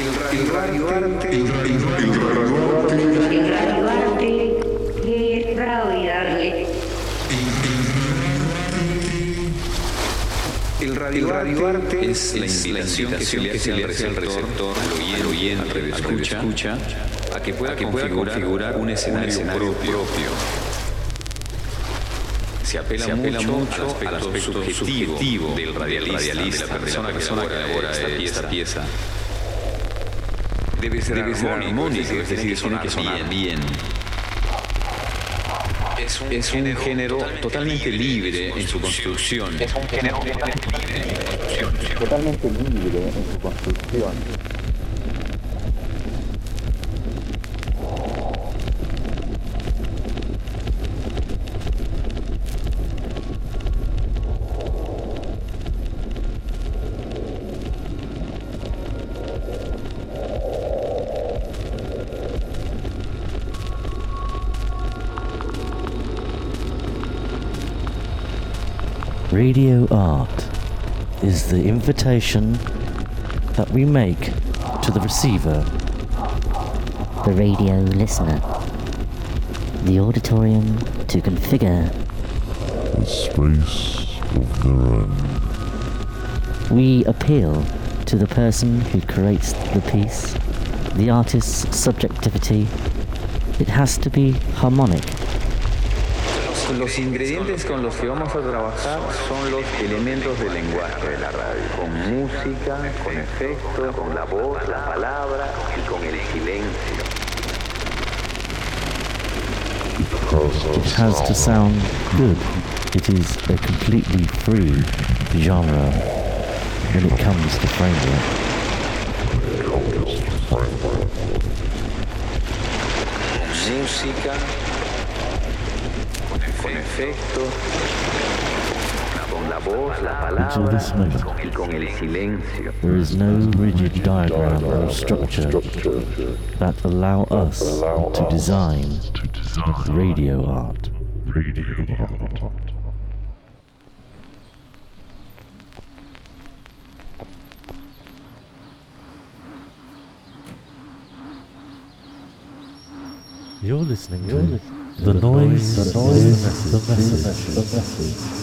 El radioarte. El radioarte es radiarle. El radioarte es la invitación que se le hace al receptor, al oyente, al escucha, a que pueda configurar un escenario propio. Se apela mucho al aspecto subjetivo del radialista, de la persona que elabora esta pieza. Debe ser armónico, es decir, tiene que sonar bien. Es un género totalmente libre en su construcción. Totalmente libre en su construcción. Radio art is the invitation that we make to the receiver, the radio listener, the auditorium to configure a space of their own. We appeal to the person who creates the piece, the artist's subjectivity. It has to be harmonic. Los ingredientes con los que vamos a trabajar son los elementos del lenguaje de la radio, con música, con efectos, con la voz, la palabra y con el silencio. It has to sound good. It is a completely free genre when it comes to framework. Música, con efectos, con la voz, la palabra y con el silencio. There is no rigid diagram or structure that allow us to design radio art. You're listening to The Noise is the Message.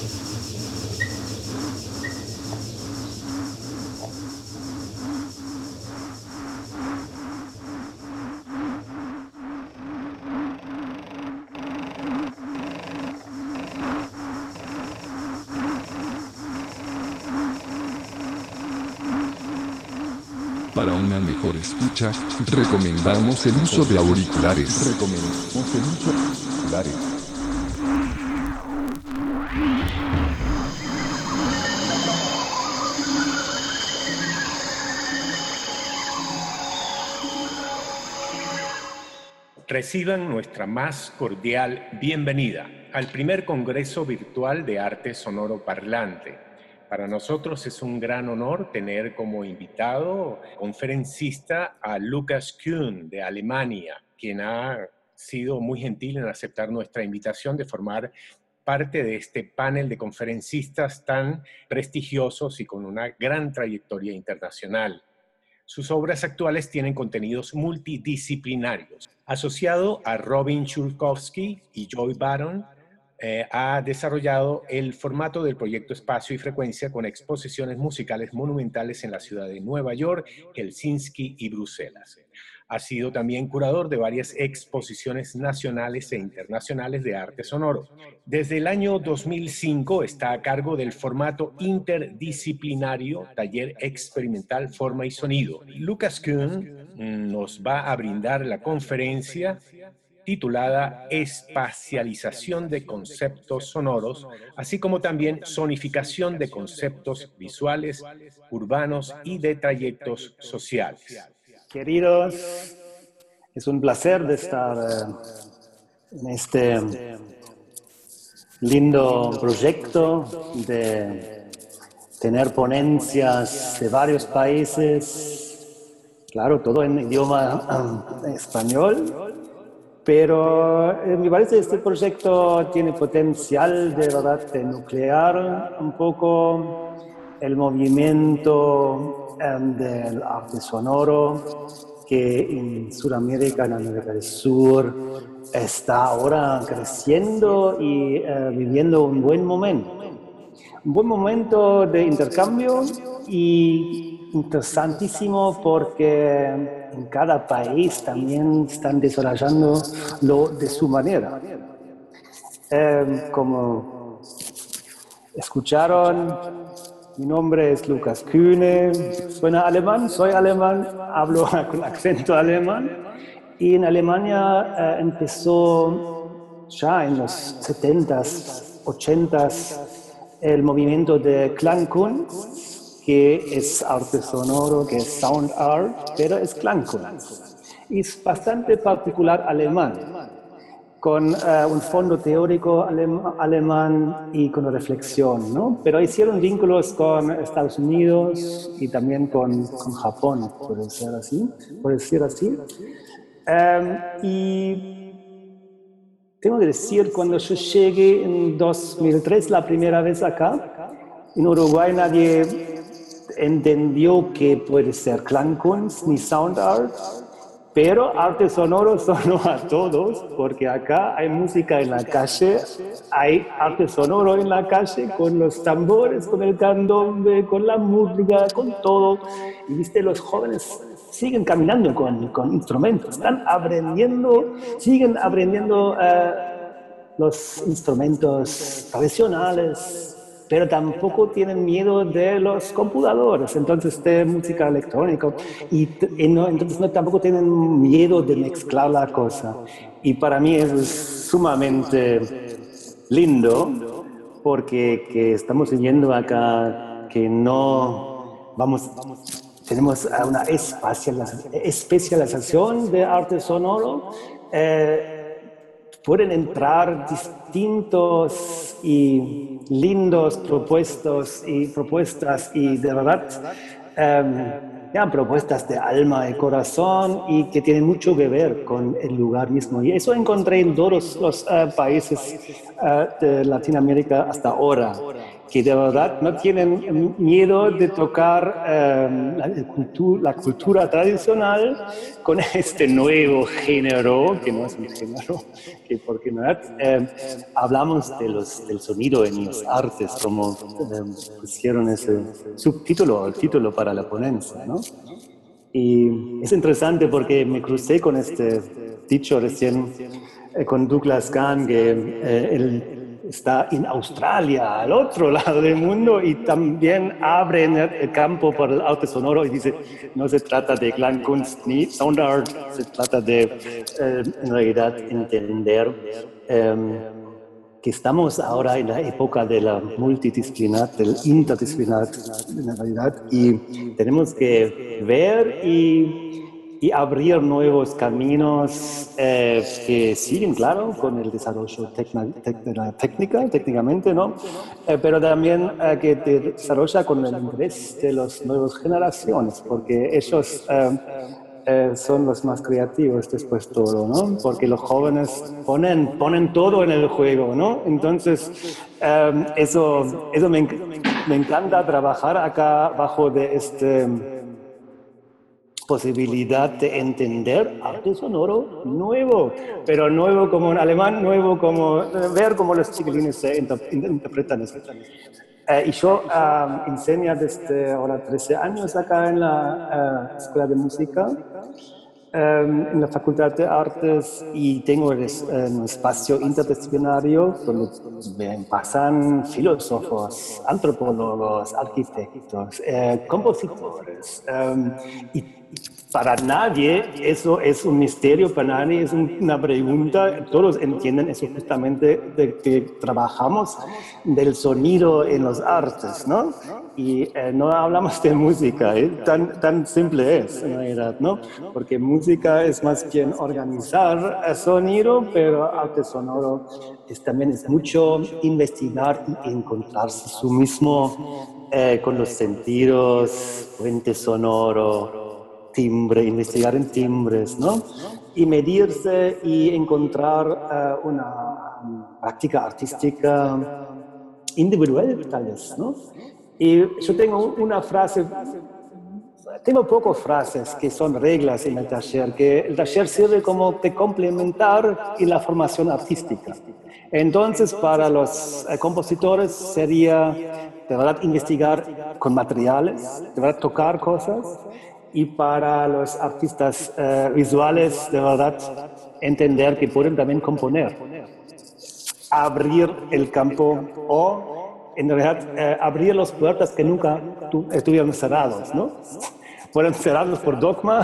Para una mejor escucha, recomendamos el uso de auriculares. Reciban nuestra más cordial bienvenida al primer Congreso Virtual de Arte Sonoro Parlante. Para nosotros es un gran honor tener como invitado conferencista a Lukas Kühn de Alemania, quien ha sido muy gentil en aceptar nuestra invitación de formar parte de este panel de conferencistas tan prestigiosos y con una gran trayectoria internacional. Sus obras actuales tienen contenidos multidisciplinarios. Asociado a Robin Schulkowski y Joy Baron, ha desarrollado el formato del proyecto Espacio y Frecuencia con exposiciones musicales monumentales en la ciudad de Nueva York, Helsinki y Bruselas. Ha sido también curador de varias exposiciones nacionales e internacionales de arte sonoro. Desde el año 2005 está a cargo del formato interdisciplinario Taller Experimental Forma y Sonido. Lukas Kühn nos va a brindar la conferencia titulada Espacialización de conceptos sonoros, así como también Sonificación de conceptos visuales, urbanos y de trayectos sociales. Queridos, es un placer de estar en este lindo proyecto de tener ponencias de varios países, claro, todo en idioma español. Pero me parece que este proyecto tiene potencial de verdad de nuclear un poco el movimiento del arte sonoro que en Sudamérica, en América del Sur, está ahora creciendo y viviendo un buen momento. Un buen momento de intercambio y interesantísimo porque en cada país también están desarrollándolo de su manera. Como escucharon, mi nombre es Lukas Kühne, suena alemán, soy alemán, hablo con acento alemán y en Alemania empezó ya en los 70s, 80s el movimiento de Klangkunst, que es arte sonoro, que es sound art, pero es Klangkunst. Y es bastante particular alemán, con un fondo teórico alemán y con reflexión, ¿no? Pero hicieron vínculos con Estados Unidos y también con Japón, puede ser así, puede ser así. Y tengo que decir, cuando yo llegué en 2003, la primera vez acá, en Uruguay nadie entendió que puede ser Klangkunst ni Sound Art, pero arte sonoro sonó a todos, porque acá hay música en la calle, hay arte sonoro en la calle, con los tambores, con el candombe, con la murga, con todo. Y viste, los jóvenes siguen caminando con instrumentos, siguen aprendiendo los instrumentos tradicionales, pero tampoco tienen miedo de los computadores, entonces de música electrónica, entonces tampoco tienen miedo de mezclar la cosa. Y para mí eso es sumamente lindo, porque que estamos viendo acá que tenemos una especialización de arte sonoro. Pueden entrar distintos y lindos propuestas y de verdad propuestas de alma y corazón y que tienen mucho que ver con el lugar mismo. Y eso encontré en todos los países de Latinoamérica hasta ahora, que de verdad no tienen miedo de tocar la cultura tradicional con este nuevo género, que no es un género, que porque no hablamos del sonido en los artes, como pusieron ese subtítulo, el título para la ponencia, ¿no? Y es interesante porque me crucé con este dicho recién con Douglas Kahn, que él está en Australia, al otro lado del mundo, y también abre el campo para el arte sonoro y dice, no se trata de Klangkunst ni Sound Art, se trata de, en realidad, entender que estamos ahora en la época de la multidisciplinar, del interdisciplinaridad, y tenemos que ver y abrir nuevos caminos que siguen, claro, con el desarrollo técnicamente, ¿no? Pero también que te desarrolla con el interés de las nuevas generaciones, porque ellos son los más creativos después todo, ¿no? Porque los jóvenes ponen todo en el juego, ¿no? Entonces, eso me encanta trabajar acá bajo de posibilidad de entender arte sonoro nuevo, pero nuevo como en alemán, nuevo como ver cómo los chiquilines se interpretan eso. Y yo enseño desde ahora 13 años acá en la Escuela de Música, en la Facultad de Artes, y tengo un espacio interdisciplinario donde pasan filósofos, antropólogos, arquitectos, compositores, y para nadie eso es un misterio, para nadie es una pregunta, todos entienden eso justamente de que trabajamos del sonido en los artes, ¿no? Y no hablamos de música, tan simple es en realidad, ¿no? Porque música es más bien organizar el sonido, pero arte sonoro también es mucho investigar y encontrarse su mismo con los sentidos, puente sonoro, timbre, investigar en timbres, ¿no? Y medirse y encontrar una práctica artística individual, tal vez, ¿no? Y yo tengo una frase tengo pocas frases que son reglas en el taller, que el taller sirve como de complementar en la formación artística. Entonces, para los compositores sería, de verdad, investigar con materiales, de verdad, tocar cosas, y para los artistas visuales, de verdad, entender que pueden también componer, abrir el campo o, en realidad, abrir las puertas que nunca estuvieron cerrados, ¿no? Fueron cerrados por dogma,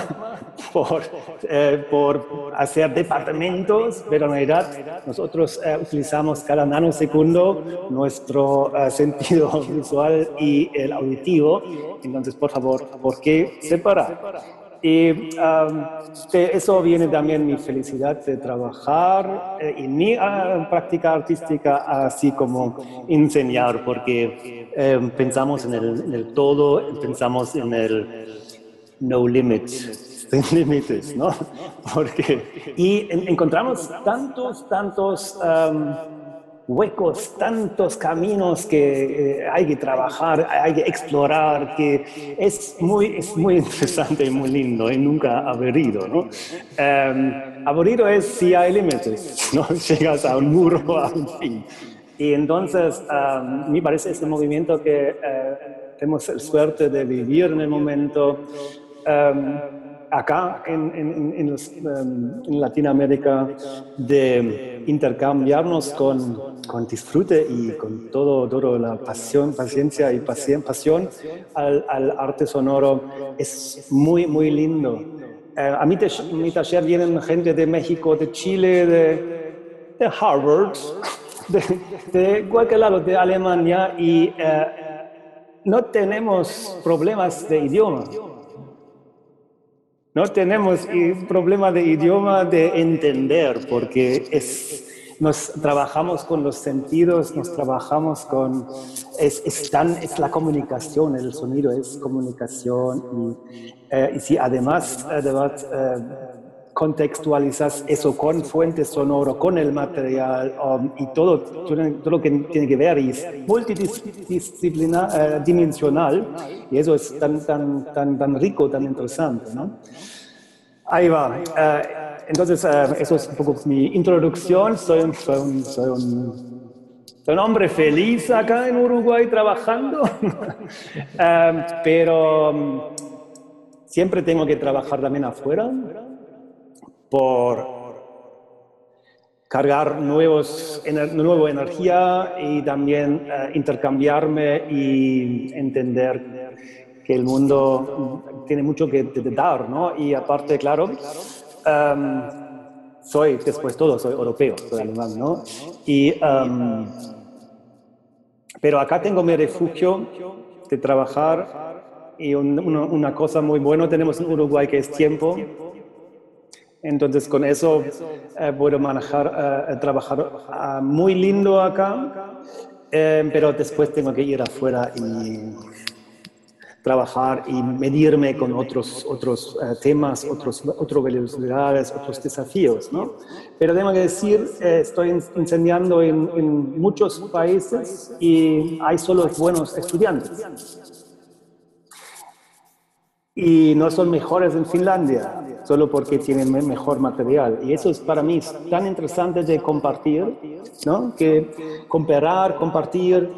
por hacer departamentos, pero en realidad nosotros utilizamos cada nanosegundo nuestro sentido visual y el auditivo. Entonces, por favor, ¿por qué separar? Y de eso viene también mi felicidad de trabajar en mi práctica artística, así como enseñar, porque pensamos en el todo, pensamos en el no limits, sin límites, ¿no? Y encontramos tantos huecos, tantos caminos que hay que trabajar, hay que explorar, que es muy interesante y muy lindo y nunca aburrido, ¿no? Aburrido es si hay límites, ¿no? Llegas a un muro, a un fin. Y entonces, me parece ese movimiento que tenemos la suerte de vivir en el momento. Acá en Latinoamérica, de intercambiarnos con disfrute y con toda la paciencia y pasión al arte sonoro es muy lindo. A mi taller vienen gente de México, de Chile, de Harvard, de cualquier lado, de Alemania, y no tenemos problemas de idioma. No tenemos problema de idioma de entender, porque nos trabajamos con los sentidos, nos trabajamos con... Es la comunicación, el sonido es comunicación. Y si además contextualizas eso con fuente sonoro, con el material y todo lo que tiene que ver, y es multidisciplinar, dimensional, y eso es tan rico, tan interesante, ¿no? Ahí va. Entonces, eso es un poco mi introducción. Soy un hombre feliz acá en Uruguay trabajando, pero siempre tengo que trabajar también afuera por cargar nueva energía y también intercambiarme y entender que el mundo tiene mucho que dar, ¿no? Y aparte, claro, soy europeo, soy alemán, ¿no? Pero acá tengo mi refugio de trabajar, y una cosa muy buena tenemos en Uruguay, que es tiempo. Entonces, con eso puedo trabajar muy lindo acá, pero después tengo que ir afuera y trabajar y medirme con otros temas, otras velocidades, otros desafíos, ¿no? Pero tengo que decir, estoy enseñando en muchos países y hay solo buenos estudiantes. Y no son mejores en Finlandia, solo porque tienen mejor material. Y eso es para mí tan interesante de compartir, ¿no? Que comparar, compartir,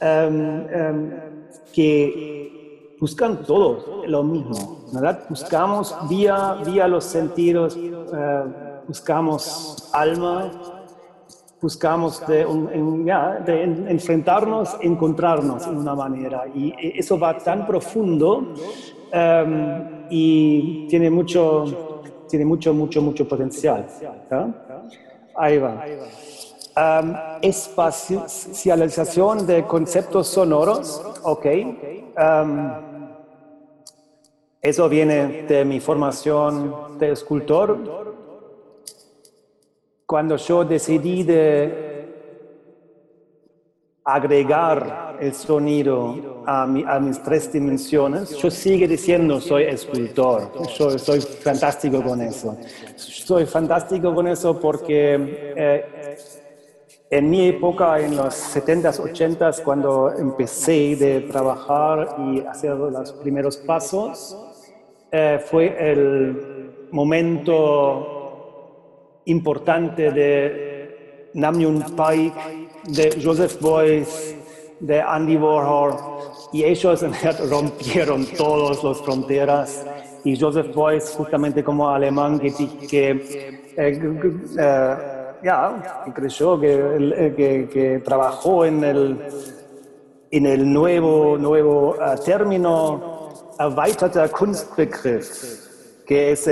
que buscan todos lo mismo, ¿verdad? Buscamos vía los sentidos, buscamos alma, buscamos de enfrentarnos, encontrarnos en una manera. Y eso va tan profundo y tiene mucho potencial, ¿no? Ahí va. Espacialización de conceptos sonoros, ok. Eso viene de mi formación de escultor. Cuando yo decidí de agregar el sonido a mis tres dimensiones, yo sigo diciendo soy escultor. Yo soy fantástico con eso. Soy fantástico con eso porque en mi época, en los 70s, 80s, cuando empecé de trabajar y hacer los primeros pasos, fue el momento importante de Namjoon Paik, de Joseph Beuys, de Andy Warhol, y ellos en realidad rompieron todas las fronteras. Y Joseph Beuys, justamente como alemán, que creyó, que trabajó en el nuevo término erweiterter Kunstbegriff, que es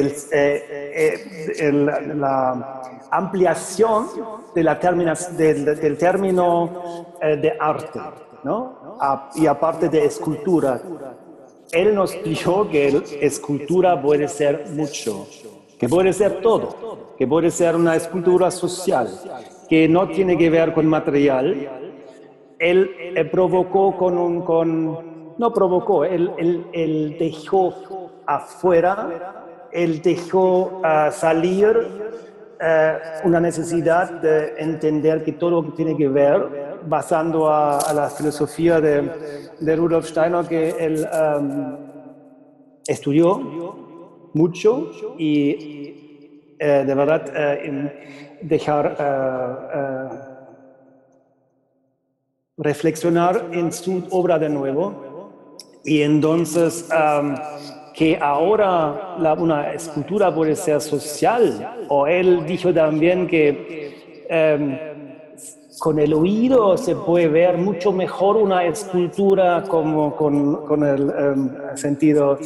la ampliación de del término de arte, ¿no? Y aparte de escultura. Él nos dijo que escultura puede ser mucho, que puede ser todo, que puede ser una escultura social, que no tiene que ver con material. Él él dejó afuera, él dejó salir una necesidad de entender que todo lo que tiene que ver, basando a la filosofía de Rudolf Steiner, que él estudió mucho, y de verdad dejar reflexionar en su obra de nuevo. Y entonces que ahora una escultura puede ser social, o él dijo también que con el oído se puede ver mucho mejor una escultura como con el sentido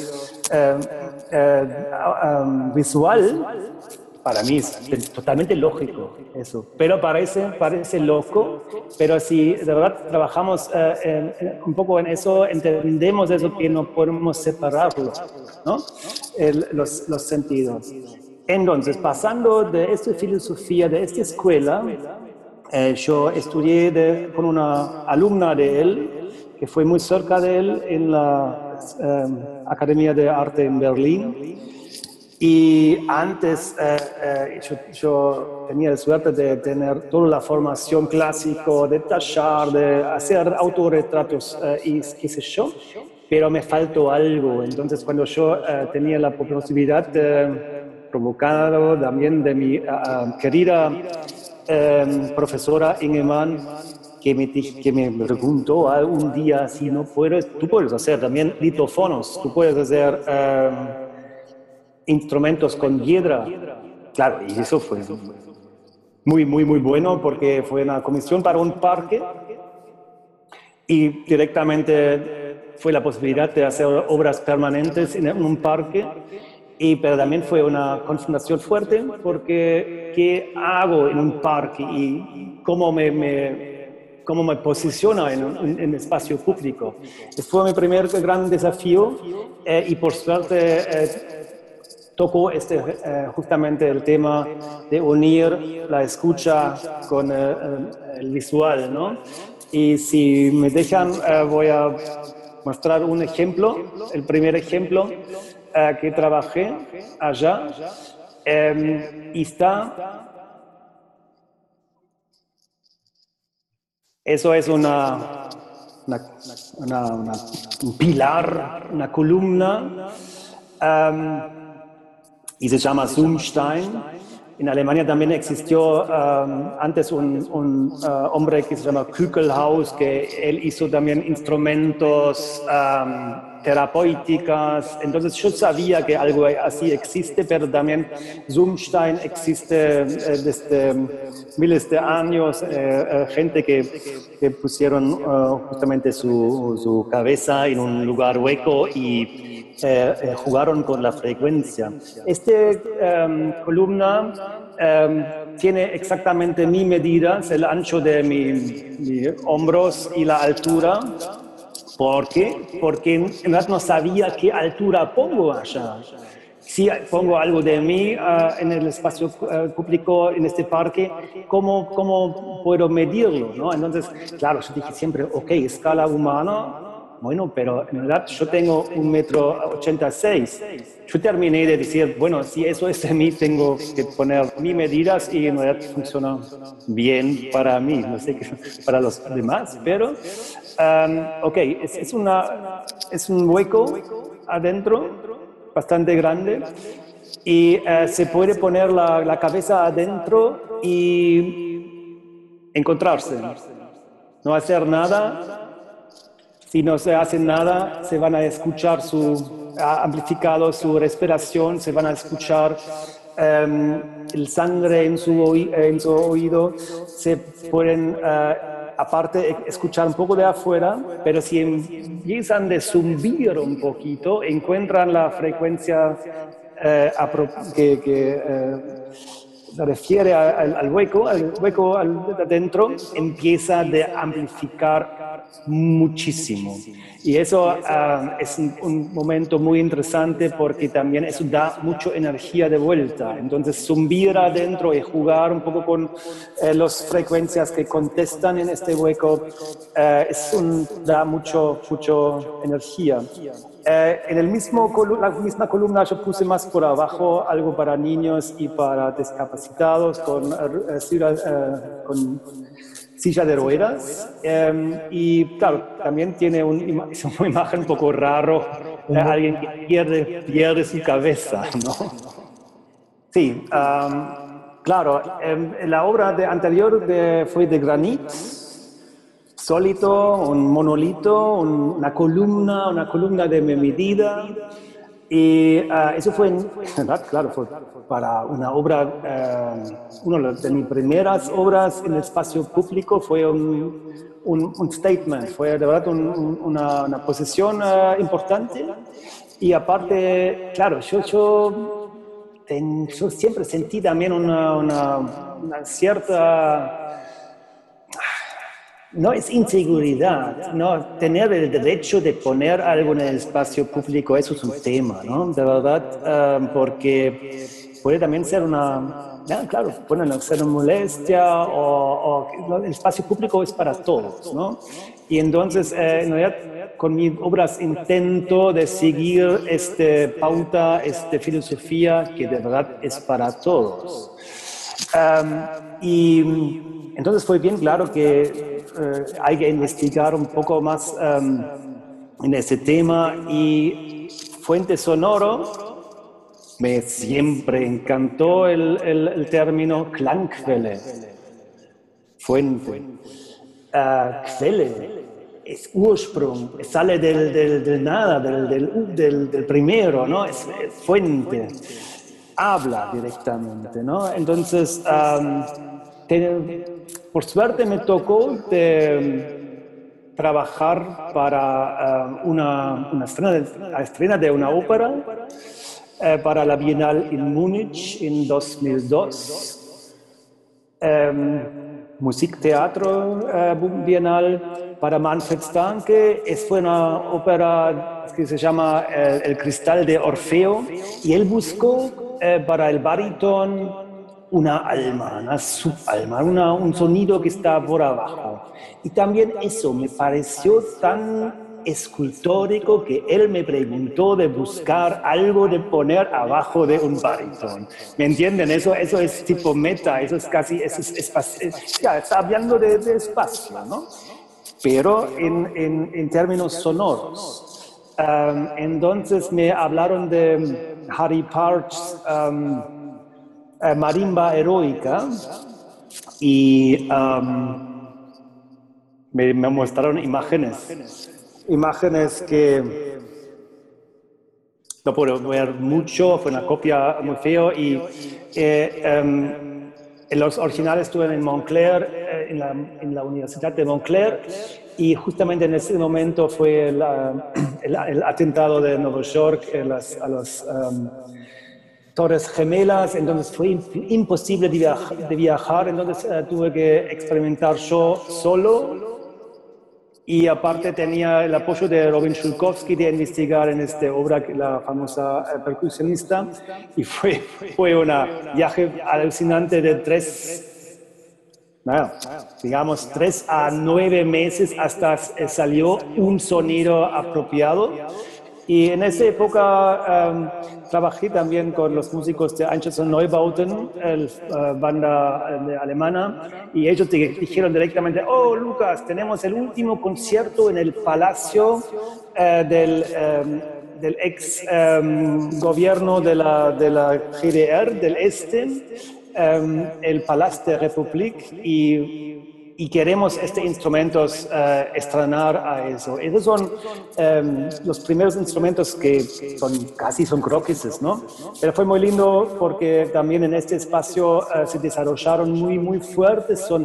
visual. Para mí es totalmente lógico eso, pero parece loco, pero si de verdad trabajamos un poco en eso, entendemos eso, que no podemos separarlo, ¿no? Los sentidos. Entonces, pasando de esta filosofía, de esta escuela, yo estudié con una alumna de él, que fue muy cerca de él en la Academia de Arte en Berlín. Y antes yo tenía la suerte de tener toda la formación clásica, de tallar, de hacer autorretratos y qué sé yo, pero me faltó algo. Entonces, cuando yo tenía la posibilidad, provocado también de mi querida profesora Ingemann, que me preguntó un día si no tú puedes hacer también litófonos, tú puedes hacer instrumentos con piedra. Claro, y eso fue muy bueno, porque fue una comisión para un parque y directamente fue la posibilidad de hacer obras permanentes en un parque. Pero también fue una confrontación fuerte, porque ¿qué hago en un parque y cómo me posiciona en espacio público? Fue mi primer gran desafío, y por suerte tocó justamente el tema de unir la escucha con el visual, ¿no? Y si me dejan, voy a mostrar un ejemplo, el primer ejemplo que trabajé allá, y eso es un pilar, una columna, y se llama Zumstein. En Alemania también existió antes un hombre que se llama Küchelhaus, que él hizo también instrumentos terapéuticos. Entonces yo sabía que algo así existe, pero también Zumstein existe desde miles de años. Gente que pusieron justamente su cabeza en un lugar hueco y jugaron con la frecuencia. Columna tiene exactamente mis medidas, el ancho de mis hombros y la altura. ¿Por qué? Porque en realidad no sabía qué altura pongo allá. Si pongo algo de mí en el espacio público, en este parque, ¿cómo puedo medirlo, ¿no? Entonces, claro, yo dije siempre, ok, escala humana. Bueno, pero en realidad yo tengo 1,86 m. Yo terminé de decir, bueno, si eso es de mí, tengo que poner mis medidas, y en realidad funciona bien para mí, no sé qué para los demás, pero ok, es un hueco adentro, bastante grande y se puede poner la cabeza adentro y encontrarse, no hacer nada. Si no se hace nada, se van a escuchar amplificado su respiración, se van a escuchar el sangre en su oído, se pueden aparte escuchar un poco de afuera, pero si empiezan a zumbir un poquito, encuentran la frecuencia que se refiere al hueco adentro, empieza a amplificar muchísimo. Y eso es un momento muy interesante porque también eso da mucha energía de vuelta. Entonces, zumbir adentro y jugar un poco con las frecuencias que contestan en este hueco da mucho energía. En la misma columna yo puse más por abajo algo para niños y para discapacitados con silla de ruedas y claro, también tiene una imagen un poco raro, alguien que pierde su cabeza, ¿no? Sí, claro, la obra anterior fue de granito, sólido, un monolito, una columna de medida. Y eso fue, claro, fue para una obra, una de mis primeras obras en el espacio público, fue un statement, fue de verdad una posición importante. Y aparte, claro, yo siempre sentí también una cierta... No es inseguridad, no tener el derecho de poner algo en el espacio público, eso es un tema, ¿no? De verdad, porque puede también ser claro, puede ser una molestia el espacio público es para todos, ¿no? Y entonces, en realidad, con mis obras intento de seguir esta pauta, esta filosofía que de verdad es para todos. Y entonces fue bien claro que hay que investigar un poco más en ese tema y fuente sonoro, me siempre encantó el término Klangquelle, fuente. Quelle es Ursprung, sale del nada, del primero, ¿no? Es fuente, habla directamente, ¿no? Entonces, por suerte me tocó trabajar para una estrena de una ópera para la Bienal en Múnich en 2002. Musikteatro Bienal para Manfred Stanke. Fue una ópera que se llama El Cristal de Orfeo y él buscó para el baríton una alma, una subalma, un sonido que está por abajo. Y también eso me pareció tan escultórico que él me preguntó de buscar algo de poner abajo de un barítono. ¿Me entienden? Eso es tipo meta, eso es casi, ya está hablando de espacio, ¿no? Pero en términos sonoros. Entonces me hablaron de Harry Parch's Marimba Heroica y me mostraron imágenes que no puedo ver mucho, fue una copia muy feo y los originales estuvieron en Montclair, en la Universidad de Montclair, y justamente en ese momento fue el atentado de Nueva York a las Torres Gemelas, entonces fue imposible de viajar, entonces tuve que experimentar yo solo. Y aparte tenía el apoyo de Robin Schulkowski de investigar en esta obra, la famosa percusionista, y fue un viaje alucinante de 3 a 9 meses hasta salió un sonido apropiado. Y en esa época trabajé también con los músicos de Einstürzende Neubauten, banda alemana, y ellos dijeron directamente: oh, Lucas, tenemos el último concierto en el Palacio del ex gobierno de la GDR, del Este, el Palast der Republik, y queremos instrumentos estrenar a eso. Esos son los primeros instrumentos que casi son croqueses, ¿no? Pero fue muy lindo porque también en este espacio se desarrollaron muy fuertes, son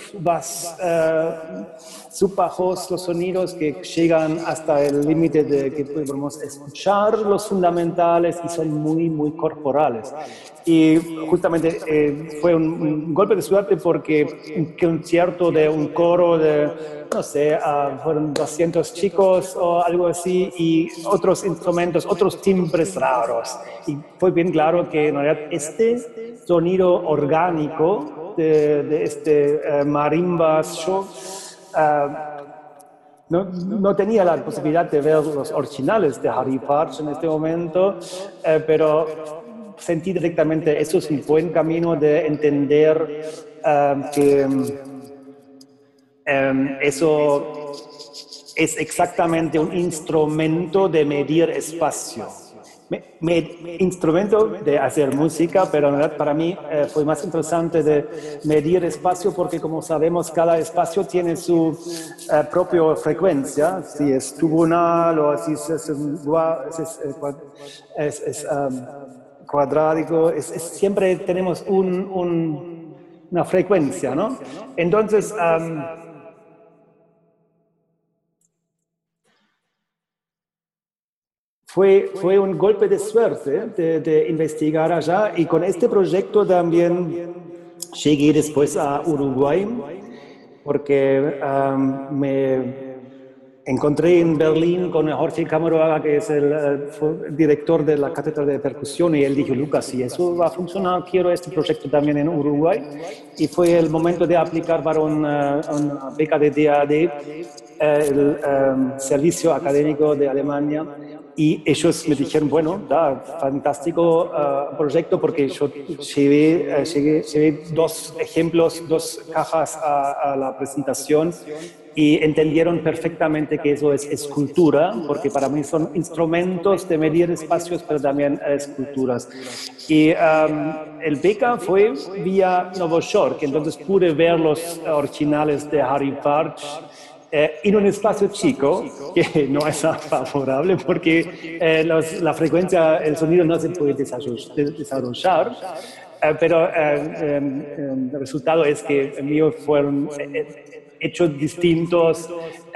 subbajos los sonidos que llegan hasta el límite de que podemos escuchar los fundamentales y son muy corporales. Y justamente fue un golpe de suerte porque un concierto de un coro de, no sé, fueron 200 chicos o algo así, y otros instrumentos, otros timbres raros. Y fue bien claro que en realidad este sonido orgánico de este marimba show no tenía la posibilidad de ver los originales de Harry Partch en este momento, pero sentí directamente, eso es un buen camino de entender que eso es exactamente un instrumento de medir espacio. Instrumento de hacer música, pero en realidad para mí fue más interesante de medir espacio porque, como sabemos, cada espacio tiene su propia frecuencia, si es tubunal o si es cuadrático, siempre tenemos una frecuencia, ¿no? Entonces, fue un golpe de suerte de investigar allá, y con este proyecto también llegué después a Uruguay, porque me encontré en Berlín con Jorge Camaroaga, que es el director de la Cátedra de Percusión, y él dijo: Lucas, si eso va a funcionar, quiero este proyecto también en Uruguay. Y fue el momento de aplicar para una beca de DAD, el Servicio Académico de Alemania. Y ellos me dijeron: bueno, fantástico proyecto, porque yo llevé 2 ejemplos, 2 cajas a la presentación, y entendieron perfectamente que eso es escultura, porque para mí son instrumentos de medir espacios, pero también esculturas. Y el beca fue vía Nueva York, entonces pude ver los originales de Harry Partch en un espacio chico, que no es favorable porque la frecuencia, el sonido no se puede desarrollar, pero el resultado es que míos fueron hechos distintos,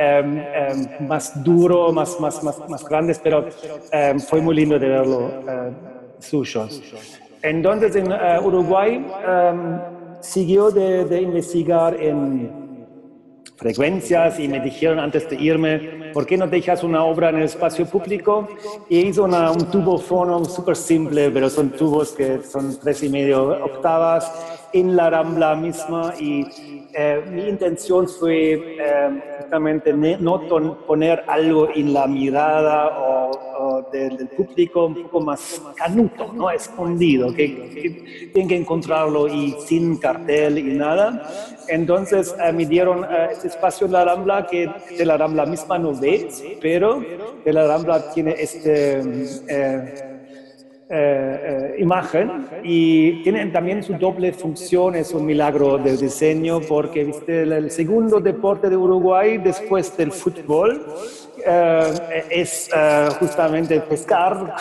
más duros, más grandes, pero fue muy lindo de verlo suyos. Entonces en Uruguay siguió de investigar en frecuencias, y me dijeron antes de irme: ¿por qué no dejas una obra en el espacio público? Y hizo un tubofono súper simple, pero son tubos que son 3,5 octavas en la Rambla misma, y mi intención fue justamente no poner algo en la mirada o del público un poco más canuto, ¿no? Escondido, que tienen que encontrarlo y sin cartel y nada. Entonces me dieron este espacio en la Rambla, que de la Rambla misma no ves, pero de la Rambla tiene imagen, y tienen también su doble función. Es un milagro del diseño, porque ¿viste? El segundo deporte de Uruguay después del fútbol es justamente pescar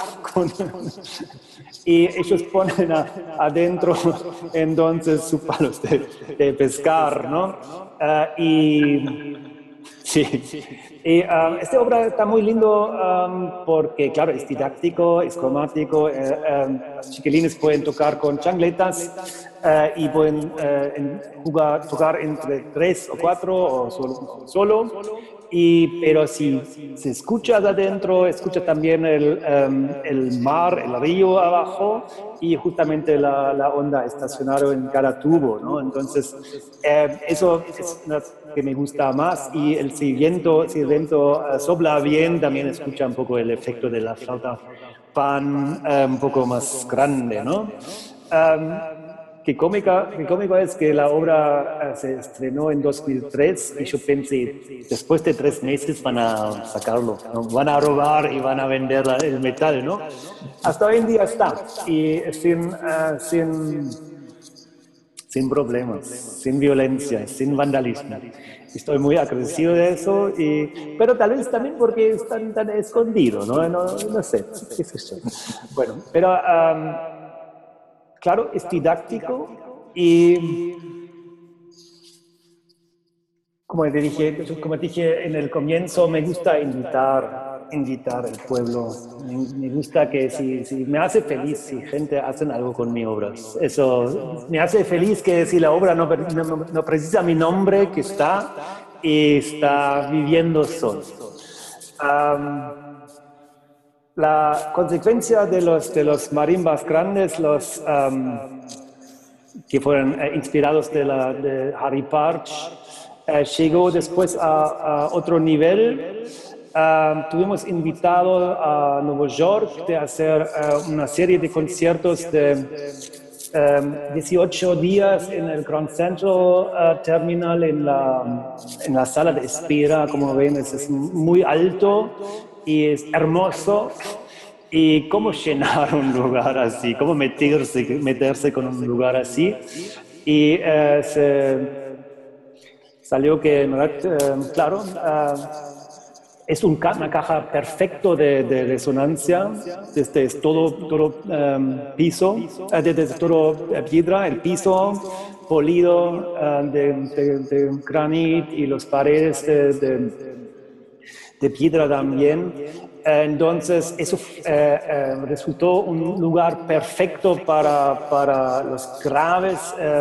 y ellos ponen adentro entonces sus palos de pescar, ¿no? Sí. Y esta obra está muy lindo porque, claro, es didáctico, es cromático. Los chiquilines pueden tocar con chancletas y pueden tocar entre 3 o 4 o solo. Pero si se escucha de adentro, escucha también el mar, el río abajo, y justamente la onda estacionaria en cada tubo, ¿no? Entonces, eso es lo que me gusta más. Y si el viento sopla bien, también escucha un poco el efecto de la flauta pan un poco más grande, ¿no? qué cómico es que la obra se estrenó en 2003 y yo pensé, después de 3 meses van a sacarlo, ¿no? Van a robar y van a vender el metal, ¿no? Hasta hoy en día está, y sin problemas, sin violencia, sin vandalismo. Estoy muy agradecido de eso, pero tal vez también porque es tan escondido, ¿no? No sé, qué sé yo. Bueno, pero claro, es didáctico y como dije en el comienzo, me gusta invitar al pueblo. Me gusta que si me hace feliz si gente hace algo con mi obra. Eso me hace feliz que si la obra no precisa mi nombre, que está viviendo solo. La consecuencia de los marimbas grandes, que fueron inspirados de Harry Parch, llegó después a otro nivel. Tuvimos invitado a Nueva York de hacer una serie de conciertos de 18 días en el Grand Central Terminal, en la sala de espera. Como ven, es muy alto y es hermoso. Y cómo llenar un lugar así, cómo meterse con un lugar así. Y salió que, claro, es una caja perfecta de resonancia, desde todo piso, desde todo piedra, el piso polido de granito y las paredes de piedra también. Entonces, eso resultó un lugar perfecto para los graves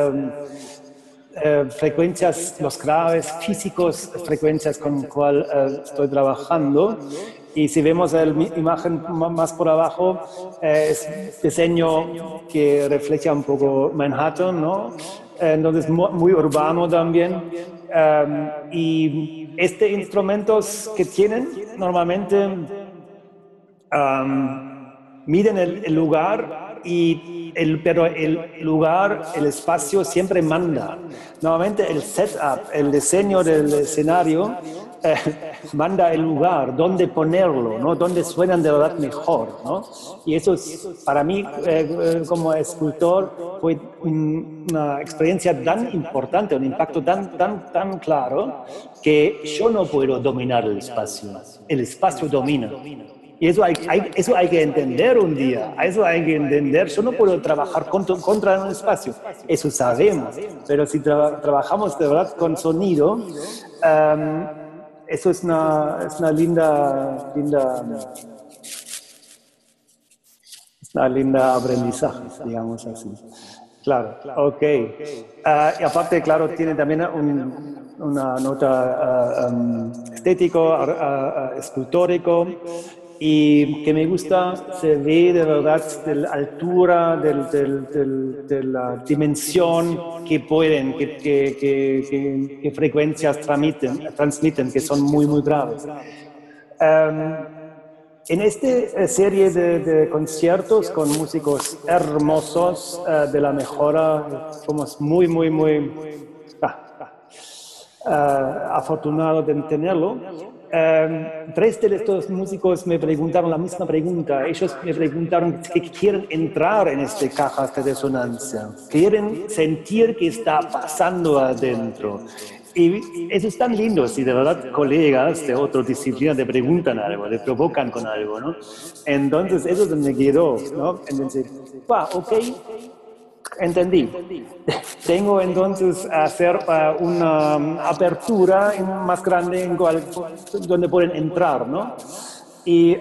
los graves físicos, frecuencias con las cuales estoy trabajando. Y si vemos la imagen más por abajo, es diseño que refleja un poco Manhattan, ¿no? Entonces, muy urbano también. Y instrumentos que tienen normalmente miden el lugar, pero el lugar, el espacio siempre manda. Normalmente el setup, el diseño del escenario manda el lugar, dónde ponerlo, ¿no? Dónde suenan de verdad mejor, ¿no? Y eso para mí, como escultor, fue una experiencia tan importante, un impacto tan claro, que yo no puedo dominar el espacio domina. Y eso hay que entender un día, eso hay que entender. Yo no puedo trabajar contra un espacio, eso sabemos, pero si trabajamos de verdad con sonido, eso es una linda aprendizaje, digamos así. Claro, ok. Y aparte, claro, tiene también una nota estético, escultórico. Y que me gusta, se ve de verdad de la altura, de la dimensión que pueden, que frecuencias transmiten, que son muy, muy graves. En esta serie de conciertos con músicos hermosos de la mejora, somos muy, muy, muy afortunados de tenerlo. 3 de estos músicos me preguntaron la misma pregunta. Ellos me preguntaron que quieren entrar en estas cajas de resonancia, quieren sentir qué está pasando adentro. Y eso es tan lindo si de verdad colegas de otra disciplina te preguntan algo, te provocan con algo, ¿no? Entonces eso se me quedó, ¿no? Entonces, ok. Entendí. Tengo entonces hacer una apertura más grande donde pueden entrar, ¿no? Y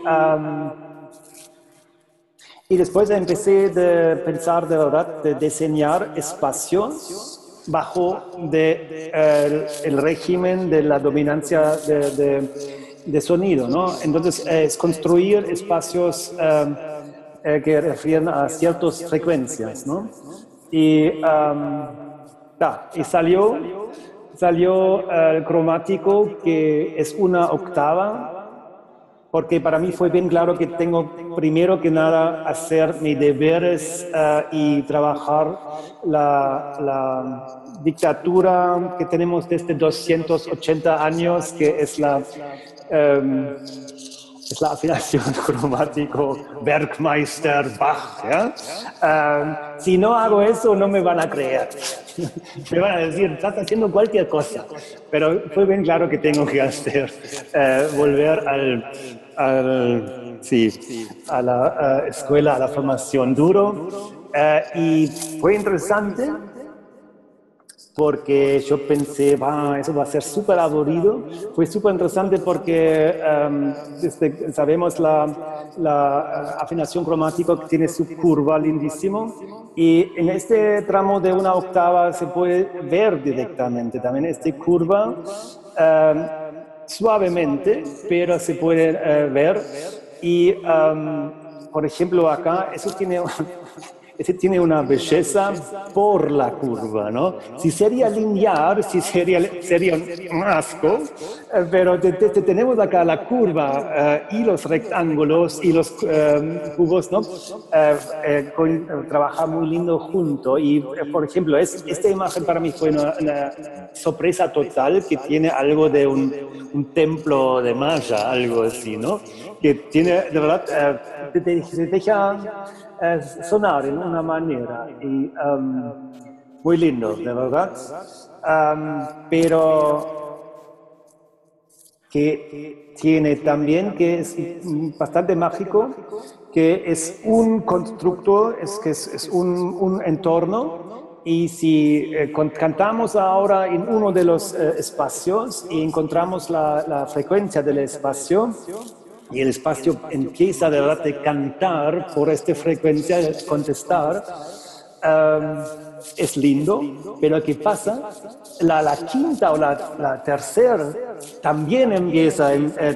después empecé a pensar de verdad, de diseñar espacios bajo el régimen de la dominancia de sonido, ¿no? Entonces es construir espacios que refieren a ciertas frecuencias, ¿no? Y salió el cromático, que es una octava, porque para mí fue bien claro que tengo primero que nada hacer mis deberes y trabajar la dictadura que tenemos desde 280 años, que es la afinación cromático Bergmeister Bach. ¿Ya? Si no hago eso, no me van a creer. Me van a decir, estás haciendo cualquier cosa. Pero fue bien claro que tengo que hacer, volver a la escuela, a la formación duro. Y fue interesante porque yo pensé, eso va a ser súper aburrido. Fue súper interesante porque sabemos la afinación cromática que tiene su curva lindísimo, y en este tramo de una octava se puede ver directamente también esta curva, suavemente, pero se puede ver. Y, por ejemplo, acá, eso tiene una belleza por la curva, ¿no? Si sería lineal, sería un asco, pero tenemos acá la curva y los rectángulos y los cubos, ¿no? Trabajar muy lindo junto. Y, por ejemplo, esta imagen para mí fue una sorpresa total, que tiene algo de un templo de Maya, algo así, ¿no? Que tiene, de verdad, te deja sonar en una manera, y muy lindo, de verdad, pero que tiene también, que es bastante mágico, que es un constructo, es un entorno, y si cantamos ahora en uno de los espacios y encontramos la frecuencia del espacio, y el espacio empieza de verdad a cantar por esta frecuencia, contestar, es lindo, pero ¿qué pasa? La quinta o la tercera también empieza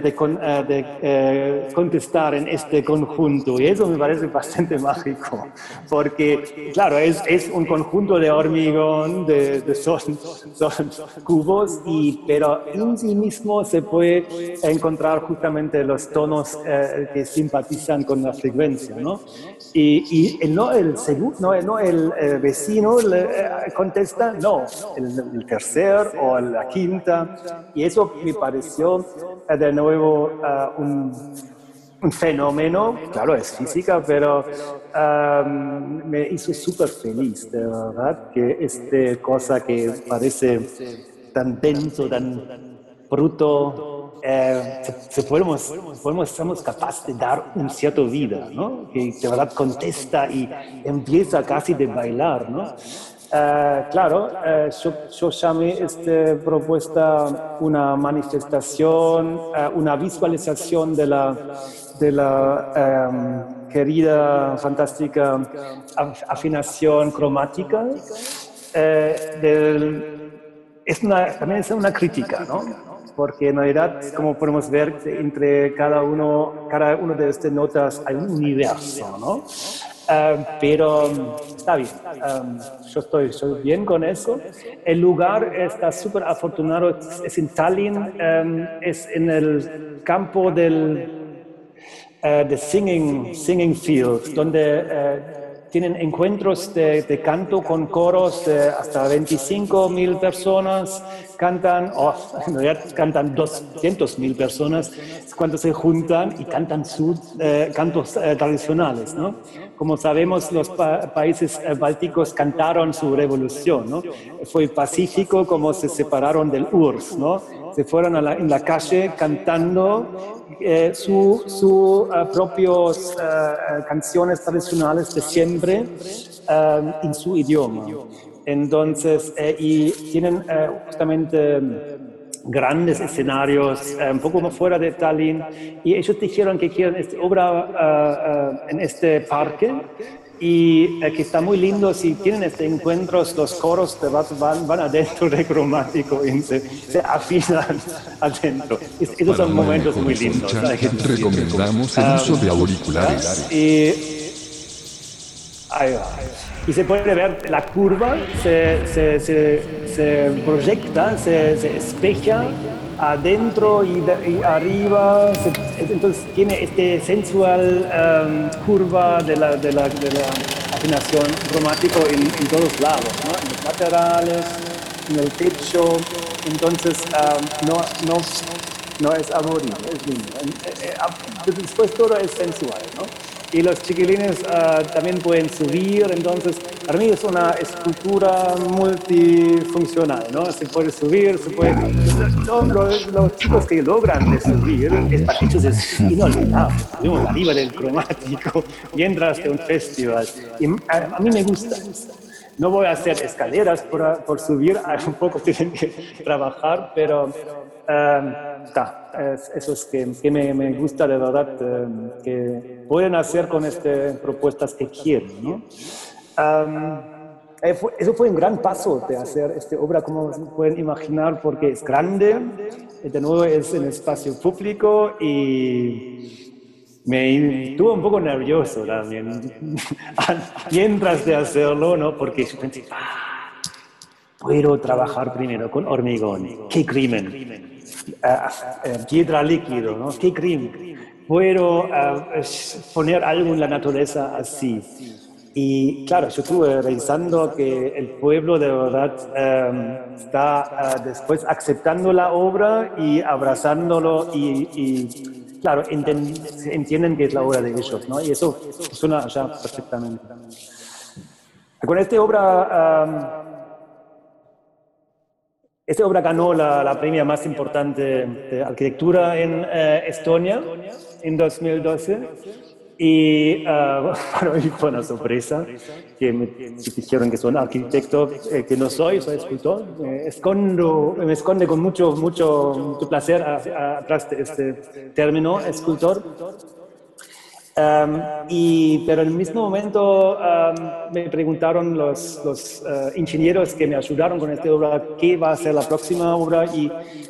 a contestar en este conjunto, y eso me parece bastante mágico, porque claro, es un conjunto de hormigón, son cubos, pero en sí mismo se puede encontrar justamente los tonos que simpatizan con la frecuencia, ¿no? Y no el vecino contesta, no, el tercer o la quinta, y eso me pareció de nuevo un fenómeno, claro, es física, pero me hizo súper feliz, de verdad, que esta cosa que parece tan denso, tan bruto, somos capaces de dar un cierto vida, ¿no? Que de verdad contesta y empieza casi de bailar, ¿no? Claro, yo llamé esta propuesta una manifestación, una visualización de la querida, fantástica afinación cromática. También es una crítica, ¿no? Porque en realidad, como podemos ver, entre cada uno de estas notas hay un universo, ¿no? Pero está bien, yo estoy bien con eso. El lugar está súper afortunado, es en Tallinn, es en el campo de Singing Fields, donde tienen encuentros de canto con coros de hasta 25.000 personas, cantan 200.000 personas cuando se juntan y cantan sus cantos tradicionales, ¿no? Como sabemos, los países bálticos cantaron su revolución, ¿no? Fue pacífico como se separaron del URSS, ¿no? Se fueron en la calle cantando sus propias canciones tradicionales de siempre en su idioma. Entonces, y tienen justamente grandes escenarios un poco más fuera de Tallinn, y ellos dijeron que quieren esta obra en este parque, y que está muy lindo. Si tienen estos encuentros, los coros van adentro de cromático y se afinan adentro. Esos son momentos muy lindos. Recomendamos el uso de auriculares. Ahí va. Y se puede ver la curva, se proyecta, se espeja adentro y arriba. Entonces tiene este sensual curva de la afinación cromático en todos lados, ¿no? En los laterales, en el techo. Entonces no es aburrido, es lindo. Después todo es sensual, ¿no? Y los chiquilines también pueden subir, entonces para mí es una escultura multifuncional, ¿no? Se puede subir, se puede... Los chicos que logran de subir, para ellos es inolvidable. Estuvimos arriba del cromático mientras de un festival. Y a mí me gusta. No voy a hacer escaleras por subir, un poco tienen que trabajar, pero eso es que me gusta de verdad, que pueden hacer con estas propuestas que quieren, ¿no? Eso fue un gran paso de hacer esta obra, como se pueden imaginar, porque es grande, de nuevo es en espacio público y me estuve un poco nervioso también mientras de hacerlo, ¿no? Porque yo pensé, puedo trabajar primero con hormigón, qué crimen, piedra líquido, ¿no? Qué crimen, puedo poner algo en la naturaleza así. Y claro, yo estuve revisando que el pueblo de verdad está después aceptando la obra y abrazándolo y claro, entienden que es la obra de ellos, ¿no? Y eso suena ya perfectamente. Con esta obra ganó la premia más importante de arquitectura en Estonia en 2012. Y para mí fue una sorpresa que me dijeron que soy un arquitecto, que no soy escultor. Me esconde con mucho placer atrás de este término, escultor. Pero en el mismo momento me preguntaron los ingenieros que me ayudaron con esta obra qué va a ser la próxima obra y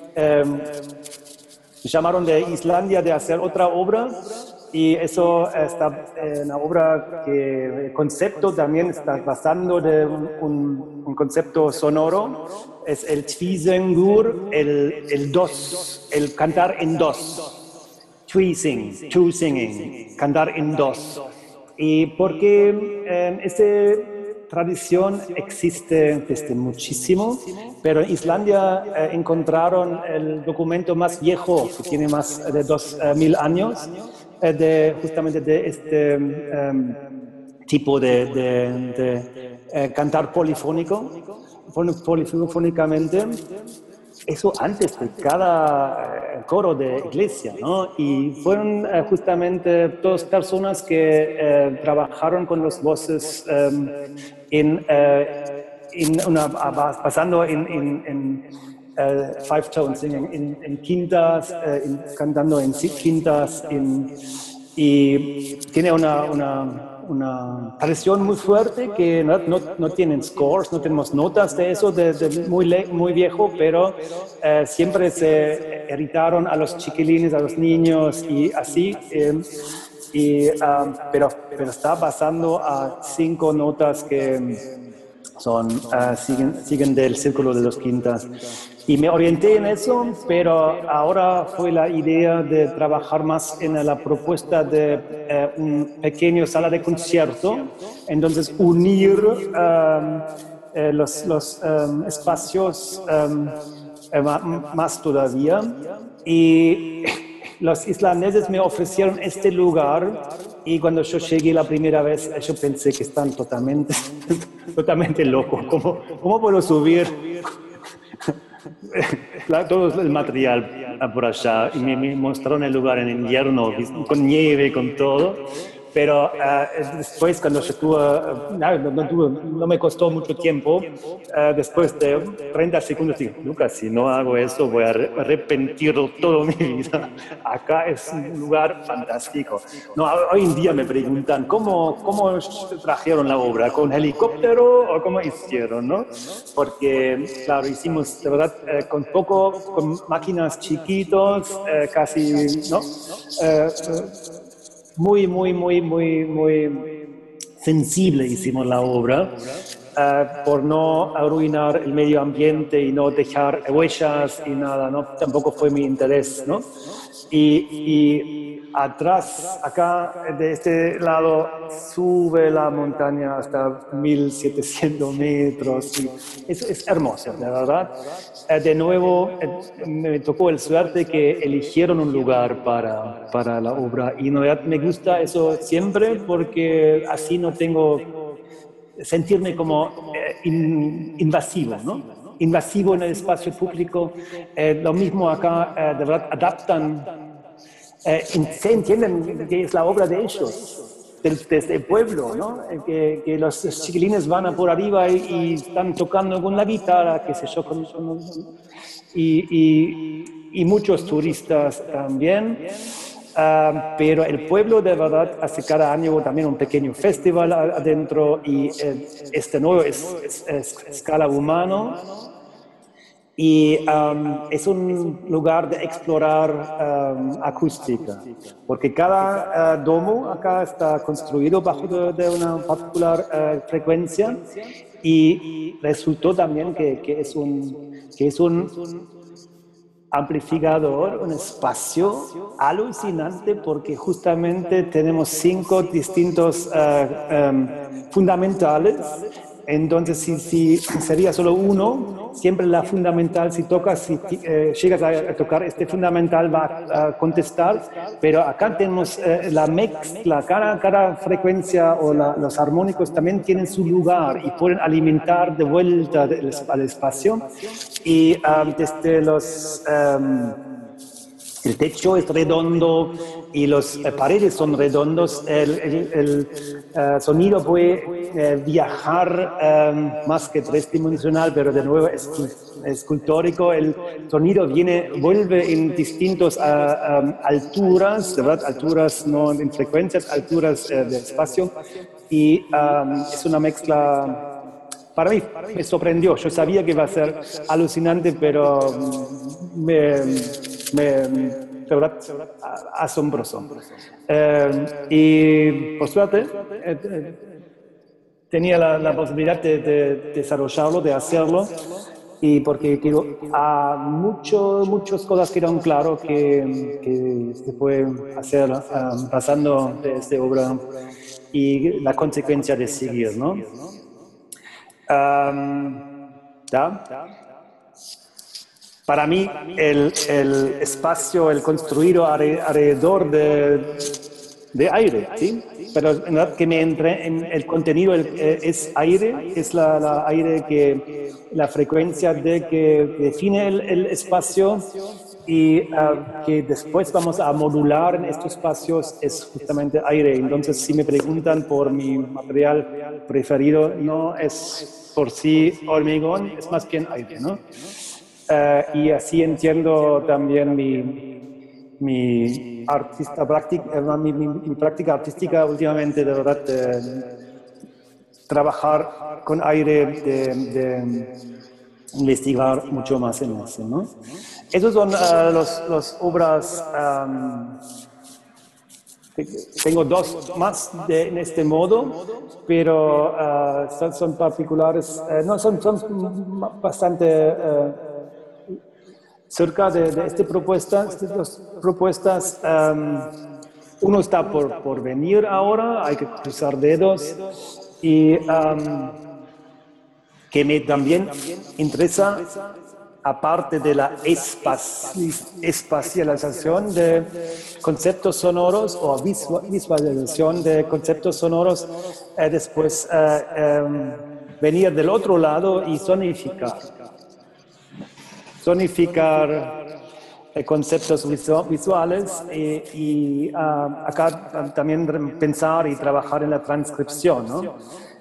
me llamaron de Islandia de hacer otra obra. Y eso está en una obra que el concepto también está basando de un concepto sonoro. Es el tvísengur, el dos, el cantar en dos. Two singing, cantar en dos. Y porque esta tradición existe desde muchísimo, pero en Islandia encontraron el documento más viejo, que tiene más de 2000 años, justamente de este tipo de cantar polifónicamente. Eso antes de cada coro de iglesia, ¿no? Y fueron justamente todas personas que trabajaron con las voces pasando en five tone singing, en quintas, cantando en quintas, y tiene una tradición muy fuerte que no tienen scores, no tenemos notas de eso, de muy viejo, pero siempre se heritaron a los chiquilines, a los niños y así, pero está pasando a 5 notas que siguen del círculo de los quintas. Y me orienté en eso, pero ahora fue la idea de trabajar más en la propuesta de un pequeño sala de concierto, entonces unir los espacios más todavía. Y los islandeses me ofrecieron este lugar y cuando yo llegué la primera vez, yo pensé que están totalmente locos. ¿Cómo puedo subir todo el material por allá? Y me mostraron el lugar en invierno, con nieve, con todo. Pero después, cuando yo no me costó mucho tiempo, después de 30 segundos dije, Lucas, si no hago eso voy a arrepentir toda mi vida. Acá es un lugar fantástico. No, hoy en día me preguntan, ¿cómo trajeron la obra? ¿Con helicóptero o cómo hicieron? ¿No? Porque, claro, hicimos, de verdad, con máquinas chiquitos, casi, ¿no? Muy sensible hicimos la obra, por no arruinar el medio ambiente y no dejar huellas y nada, ¿no? Tampoco fue mi interés, ¿no? Y atrás, acá, de este lado, sube la montaña hasta 1700 metros. Y es hermoso, la verdad. De nuevo, me tocó el suerte que eligieron un lugar para la obra. Y en realidad me gusta eso siempre porque así no tengo sentirme como invasivo, ¿no? Invasivo en el espacio público. Lo mismo acá, de verdad, adaptan. Se entienden que es la obra de ellos, desde el pueblo, ¿no? Que los chiquilines van por arriba y están tocando con la guitarra, qué sé yo, y muchos turistas también. Pero el pueblo de verdad hace cada año también un pequeño festival adentro y este nuevo es escala humano. Y es un lugar de explorar acústica, porque cada domo acá está construido bajo de una particular frecuencia y resultó también que es un amplificador, un espacio alucinante porque justamente tenemos 5 distintos fundamentales. Entonces, si sería solo uno, siempre la fundamental, si llegas a tocar este fundamental va a contestar, pero acá tenemos la mezcla, cada frecuencia o los armónicos también tienen su lugar y pueden alimentar de vuelta al espacio. Y desde el techo es redondo y las paredes son redondos. El sonido puede viajar más que tridimensional, pero de nuevo es escultórico. El sonido vuelve en distintas alturas, de verdad, alturas no en frecuencias, alturas de espacio. Y es una mezcla. Para mí me sorprendió. Yo sabía que iba a ser alucinante, pero de verdad, asombroso. Y por suerte tenía la posibilidad de desarrollarlo, de hacerlo, y porque muchas cosas quedaron claras que se pueden hacer pasando de esta obra y la consecuencia de seguir, ¿no? Para mí, el espacio, el construido alrededor de aire, ¿sí? Pero en verdad que me entré en el contenido es aire, es la aire la frecuencia que define el espacio y que después vamos a modular en estos espacios es justamente aire. Entonces, si me preguntan por mi material preferido, no es por sí hormigón, es más bien aire, ¿no? Y así entiendo también mi práctica artística últimamente, de verdad, trabajar con aire, de investigar mucho más en eso, ¿no? Esos son las obras. Tengo 2 más en este modo, pero son particulares, no son bastante cerca de esta propuesta. Estas propuestas, uno está por venir ahora, hay que cruzar dedos, y que me también interesa, aparte de la espacialización de conceptos sonoros o visualización de conceptos sonoros, después venir del otro lado y sonificar conceptos visuales y acá también pensar y trabajar en la transcripción, ¿no?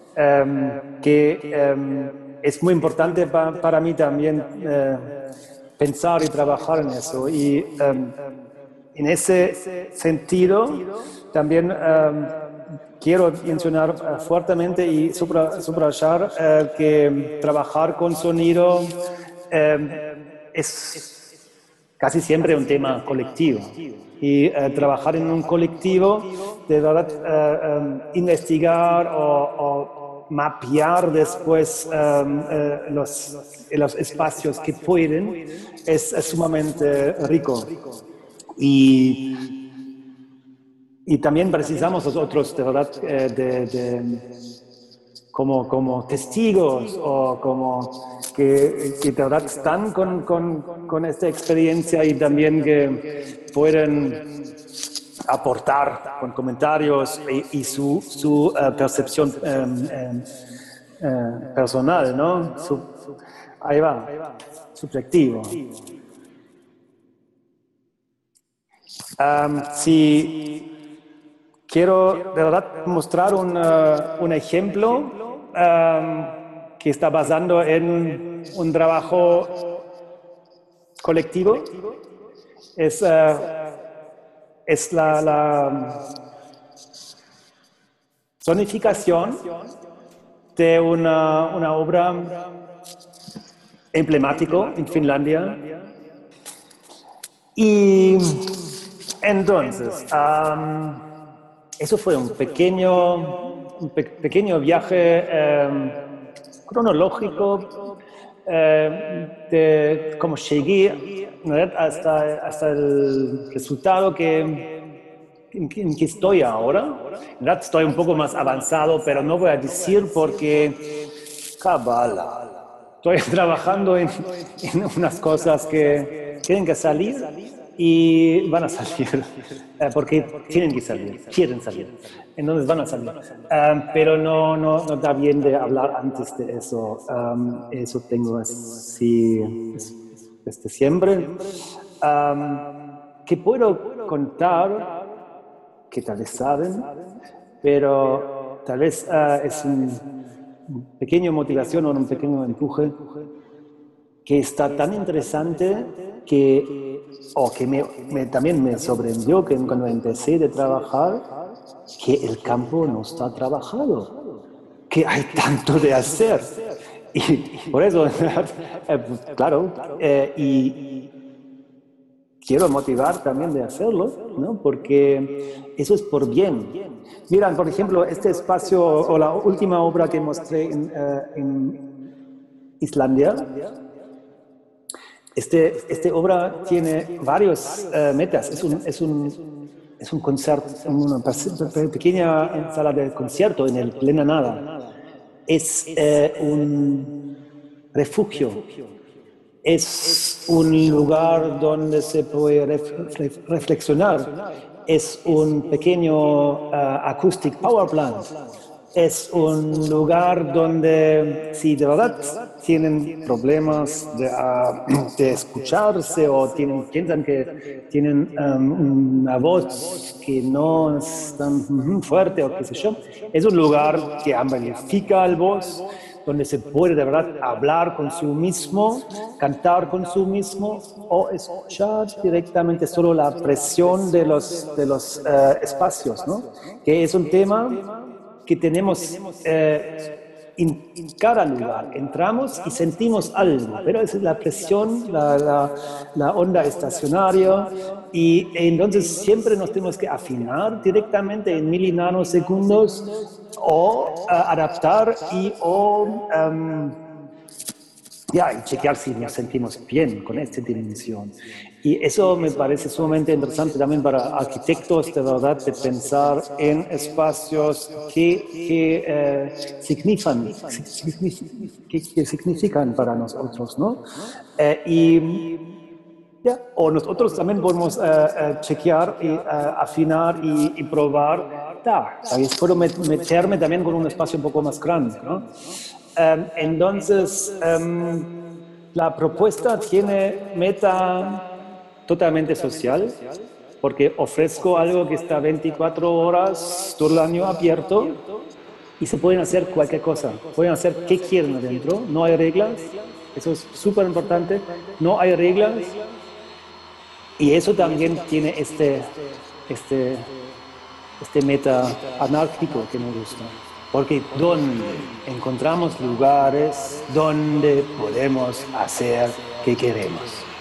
Es muy importante para mí también pensar y trabajar en eso. Y en ese sentido también quiero mencionar fuertemente y subrayar que trabajar con sonido es casi siempre un tema colectivo. Y trabajar en un colectivo, de verdad, investigar o mapear después los espacios que pueden, es sumamente rico. Y también precisamos nosotros, de verdad, como testigos o como que de verdad están con esta experiencia y también que pueden aportar con comentarios y su percepción personal, ¿no? Ahí va, subjetivo. Si quiero de verdad mostrar un ejemplo que está basando en un trabajo colectivo, es la zonificación de una obra emblemática en Finlandia. Y entonces, eso fue un pequeño viaje cronológico de cómo llegué, ¿no?, hasta el resultado en que estoy ahora. En realidad estoy un poco más avanzado, pero no voy a decir porque cabala. Estoy trabajando en unas cosas que tienen que salir y van a salir, porque tienen que salir, quieren salir, entonces van a salir. Pero no está bien de hablar antes de eso. Eso tengo así desde siempre. Que puedo contar, que tal vez saben, pero tal vez es una pequeña motivación o un pequeño empuje que está tan interesante que también me sorprendió que cuando empecé a trabajar, que el campo no está trabajado, que hay tanto de hacer. Y por eso, claro, y quiero motivar también de hacerlo, ¿no? Porque eso es por bien. Miran, por ejemplo, este espacio o la última obra que mostré en Islandia. Esta obra tiene varias metas. Es un concierto, una pequeña sala de concierto en el plena nada. Es un refugio. Es un lugar donde se puede reflexionar. Es un pequeño acoustic power plant. Es un lugar donde, si de verdad tienen problemas de escucharse o piensan que tienen una voz que no es tan fuerte o qué sé yo, es un lugar que amplifica la voz, donde se puede de verdad hablar con sí mismo, cantar con sí mismo o escuchar directamente solo la presión de los espacios, ¿no? Que es un tema que tenemos en cada lugar. Entramos y sentimos algo, pero es la presión, la onda estacionaria, y entonces siempre nos tenemos que afinar directamente en milinanosegundos o adaptar y chequear si nos sentimos bien con esta dimensión. Y eso me parece sumamente interesante también para arquitectos, de verdad, de pensar en espacios que significan para nosotros, ¿no? O nosotros también podemos chequear y afinar y probar. Puedo meterme también con un espacio un poco más grande, ¿no? Entonces, la propuesta tiene meta totalmente social, porque ofrezco algo que está 24 horas todo el año abierto y se pueden hacer cualquier cosa. Pueden hacer qué quieren adentro, no hay reglas, eso es súper importante, no hay reglas. Y eso también tiene este meta anárquico que me gusta. Porque donde encontramos lugares donde podemos hacer que queremos.